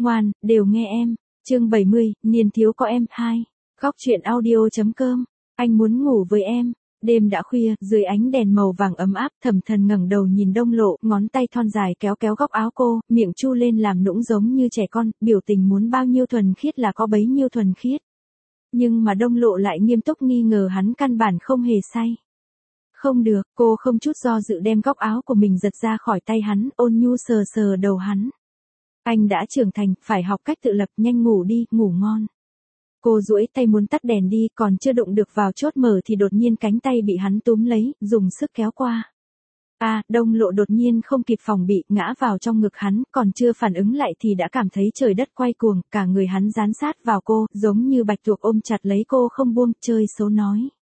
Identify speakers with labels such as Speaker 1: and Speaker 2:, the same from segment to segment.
Speaker 1: Ngoan, đều nghe em. Chương 70, niên thiếu có em 2. Góc truyện audio.com. Anh muốn ngủ với em. Đêm đã khuya, dưới ánh đèn màu vàng ấm áp, Thẩm Thần ngẩng đầu nhìn Đông Lộ, ngón tay thon dài kéo kéo góc áo cô, miệng chu lên làm nũng giống như trẻ con, biểu tình muốn bao nhiêu thuần khiết là có bấy nhiêu thuần khiết. Nhưng mà Đông Lộ lại nghiêm túc nghi ngờ hắn căn bản không hề say. Không được, cô không chút do dự đem góc áo của mình giật ra khỏi tay hắn, ôn nhu sờ sờ đầu hắn. Anh đã trưởng thành, phải học cách tự lập, nhanh ngủ đi, ngủ ngon. Cô duỗi tay muốn tắt đèn đi, còn chưa đụng được vào chốt mở thì đột nhiên cánh tay bị hắn túm lấy, dùng sức kéo qua. Đông Lộ đột nhiên không kịp phòng bị, ngã vào trong ngực hắn, còn chưa phản ứng lại thì đã cảm thấy trời đất quay cuồng, cả người hắn dán sát vào cô, giống như bạch tuộc ôm chặt lấy cô không buông, chơi xấu nói.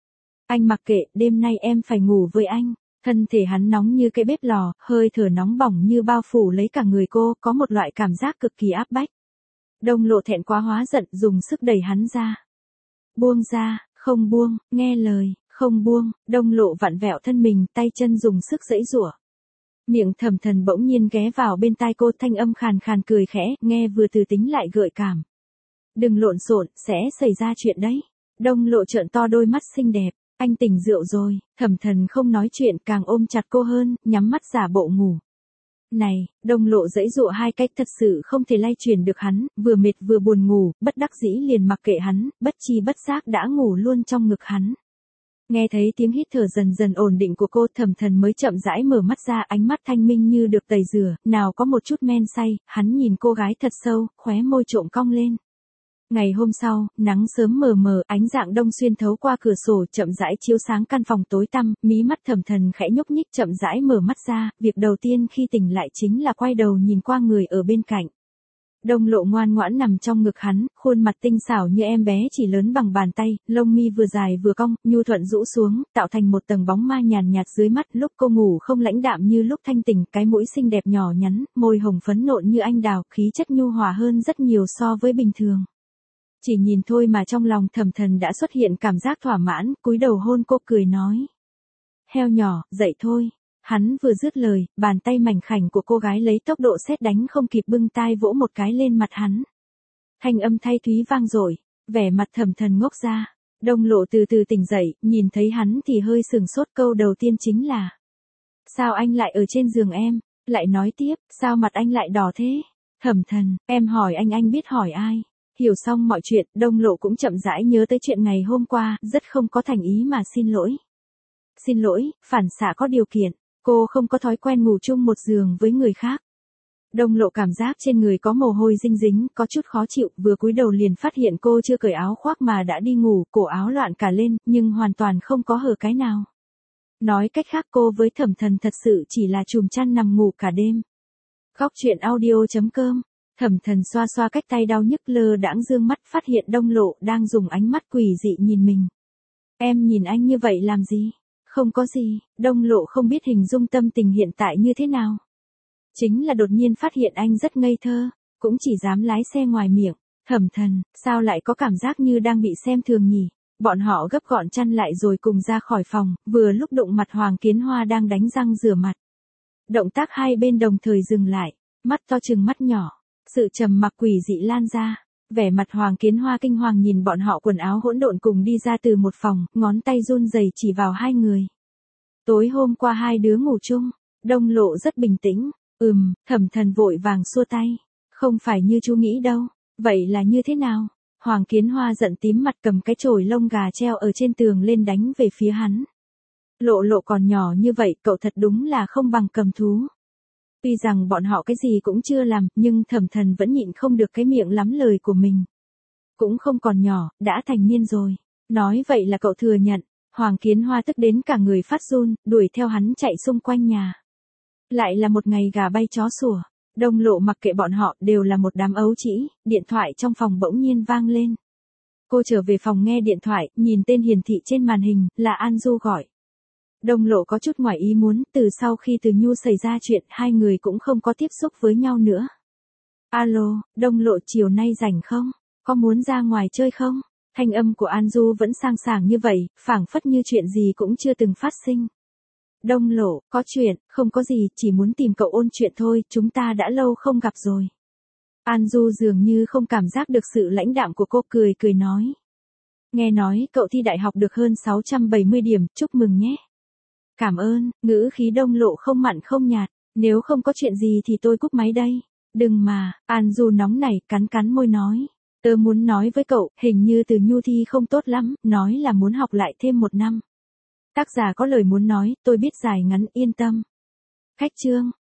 Speaker 1: Anh mặc kệ, đêm nay em phải ngủ với anh. Thân thể hắn nóng như cái bếp lò, hơi thở nóng bỏng như bao phủ lấy cả người cô, có một loại cảm giác cực kỳ áp bách. Đông Lộ thẹn quá hóa giận, dùng sức đẩy hắn ra. Buông ra, không buông, nghe lời, không buông. Đông Lộ vặn vẹo thân mình, tay chân dùng sức giãy giụa. Miệng Thẩm Thần bỗng nhiên ghé vào bên tai cô, thanh âm khàn khàn cười khẽ, nghe vừa từ tính lại gợi cảm. Đừng lộn xộn, sẽ xảy ra chuyện đấy. Đông Lộ trợn to đôi mắt xinh đẹp. Anh tỉnh rượu rồi. Thẩm Thần không nói chuyện, càng ôm chặt cô hơn, nhắm mắt giả bộ ngủ. Này, Đông Lộ giãy giụa hai cách, thật sự không thể lay chuyển được hắn, vừa mệt vừa buồn ngủ, bất đắc dĩ liền mặc kệ hắn, bất chi bất giác đã ngủ luôn trong ngực hắn. Nghe thấy tiếng hít thở dần dần ổn định của cô, Thẩm Thần mới chậm rãi mở mắt ra, ánh mắt thanh minh như được tẩy rửa, nào có một chút men say, hắn nhìn cô gái thật sâu, khóe môi trộm cong lên. Ngày hôm sau, nắng sớm mờ mờ, ánh rạng đông xuyên thấu qua cửa sổ, chậm rãi chiếu sáng căn phòng tối tăm, mí mắt Thẩm Thần khẽ nhúc nhích, chậm rãi mở mắt ra, việc đầu tiên khi tỉnh lại chính là quay đầu nhìn qua người ở bên cạnh. Đông Lộ ngoan ngoãn nằm trong ngực hắn, khuôn mặt tinh xảo như em bé chỉ lớn bằng bàn tay, lông mi vừa dài vừa cong, nhu thuận rũ xuống, tạo thành một tầng bóng ma nhàn nhạt dưới mắt, lúc cô ngủ không lãnh đạm như lúc thanh tỉnh, cái mũi xinh đẹp nhỏ nhắn, môi hồng phấn nộn như anh đào, khí chất nhu hòa hơn rất nhiều so với bình thường. Chỉ nhìn thôi mà trong lòng Thẩm Thần đã xuất hiện cảm giác thỏa mãn, cúi đầu hôn cô, cười nói. Heo nhỏ, dậy thôi. Hắn vừa dứt lời, bàn tay mảnh khảnh của cô gái lấy tốc độ sét đánh không kịp bưng tai vỗ một cái lên mặt hắn. Thanh âm thay thúy vang dội, vẻ mặt Thẩm Thần ngốc ra. Đông Lộ từ từ tỉnh dậy, nhìn thấy hắn thì hơi sừng sốt, câu đầu tiên chính là. Sao anh lại ở trên giường em? Lại nói tiếp, sao mặt anh lại đỏ thế? Thẩm Thần, em hỏi anh biết hỏi ai? Hiểu xong mọi chuyện, Đông Lộ cũng chậm rãi nhớ tới chuyện ngày hôm qua, rất không có thành ý mà xin lỗi. Xin lỗi, phản xạ có điều kiện, cô không có thói quen ngủ chung một giường với người khác. Đông Lộ cảm giác trên người có mồ hôi dinh dính, có chút khó chịu, vừa cúi đầu liền phát hiện cô chưa cởi áo khoác mà đã đi ngủ, cổ áo loạn cả lên, nhưng hoàn toàn không có hở cái nào. Nói cách khác cô với Thẩm Thần thật sự chỉ là chùm chăn nằm ngủ cả đêm. Góc truyện audio.com. Thẩm Thần xoa xoa cách tay đau nhức, lơ đãng dương mắt, phát hiện Đông Lộ đang dùng ánh mắt quỷ dị nhìn mình. Em nhìn anh như vậy làm gì? Không có gì. Đông Lộ không biết hình dung tâm tình hiện tại như thế nào. Chính là đột nhiên phát hiện anh rất ngây thơ, cũng chỉ dám lái xe ngoài miệng. Thẩm Thần, sao lại có cảm giác như đang bị xem thường nhỉ? Bọn họ gấp gọn chăn lại rồi cùng ra khỏi phòng, vừa lúc đụng mặt Hoàng Kiến Hoa đang đánh răng rửa mặt. Động tác hai bên đồng thời dừng lại, mắt to trừng mắt nhỏ. Sự trầm mặc quỷ dị lan ra, vẻ mặt Hoàng Kiến Hoa kinh hoàng nhìn bọn họ quần áo hỗn độn cùng đi ra từ một phòng, ngón tay run rẩy chỉ vào hai người. Tối hôm qua hai đứa ngủ chung, Đông Lộ rất bình tĩnh, Thẩm Thần vội vàng xua tay, không phải như chú nghĩ đâu, vậy là như thế nào? Hoàng Kiến Hoa giận tím mặt cầm cái chổi lông gà treo ở trên tường lên đánh về phía hắn. Lộ còn nhỏ như vậy, cậu thật đúng là không bằng cầm thú. Tuy rằng bọn họ cái gì cũng chưa làm, nhưng Thẩm Thần vẫn nhịn không được cái miệng lắm lời của mình. Cũng không còn nhỏ, đã thành niên rồi. Nói vậy là cậu thừa nhận. Hoàng Kiến Hoa tức đến cả người phát run, đuổi theo hắn chạy xung quanh nhà. Lại là một ngày gà bay chó sủa. Đông Lộ mặc kệ bọn họ, đều là một đám ấu trĩ. Điện thoại trong phòng bỗng nhiên vang lên. Cô trở về phòng nghe điện thoại, nhìn tên hiển thị trên màn hình, là An Du gọi. Đông Lộ có chút ngoài ý muốn, từ sau khi Từ Nhu xảy ra chuyện, hai người cũng không có tiếp xúc với nhau nữa. Alo, Đông Lộ chiều nay rảnh không? Có muốn ra ngoài chơi không? Thanh âm của An Du vẫn sang sảng như vậy, phảng phất như chuyện gì cũng chưa từng phát sinh. Đông Lộ, có chuyện, không có gì, chỉ muốn tìm cậu ôn chuyện thôi, chúng ta đã lâu không gặp rồi. An Du dường như không cảm giác được sự lãnh đạm của cô, cười cười nói. Nghe nói cậu thi đại học được hơn 670 điểm, chúc mừng nhé. Cảm ơn, ngữ khí Đông Lộ không mặn không nhạt, nếu không có chuyện gì thì tôi cúp máy đây. Đừng mà, An Du nóng nảy, cắn cắn môi nói. Tớ muốn nói với cậu, hình như từ Nhu thi không tốt lắm, nói là muốn học lại thêm 1 năm. Tác giả có lời muốn nói, tôi biết dài ngắn, yên tâm. Khách chương.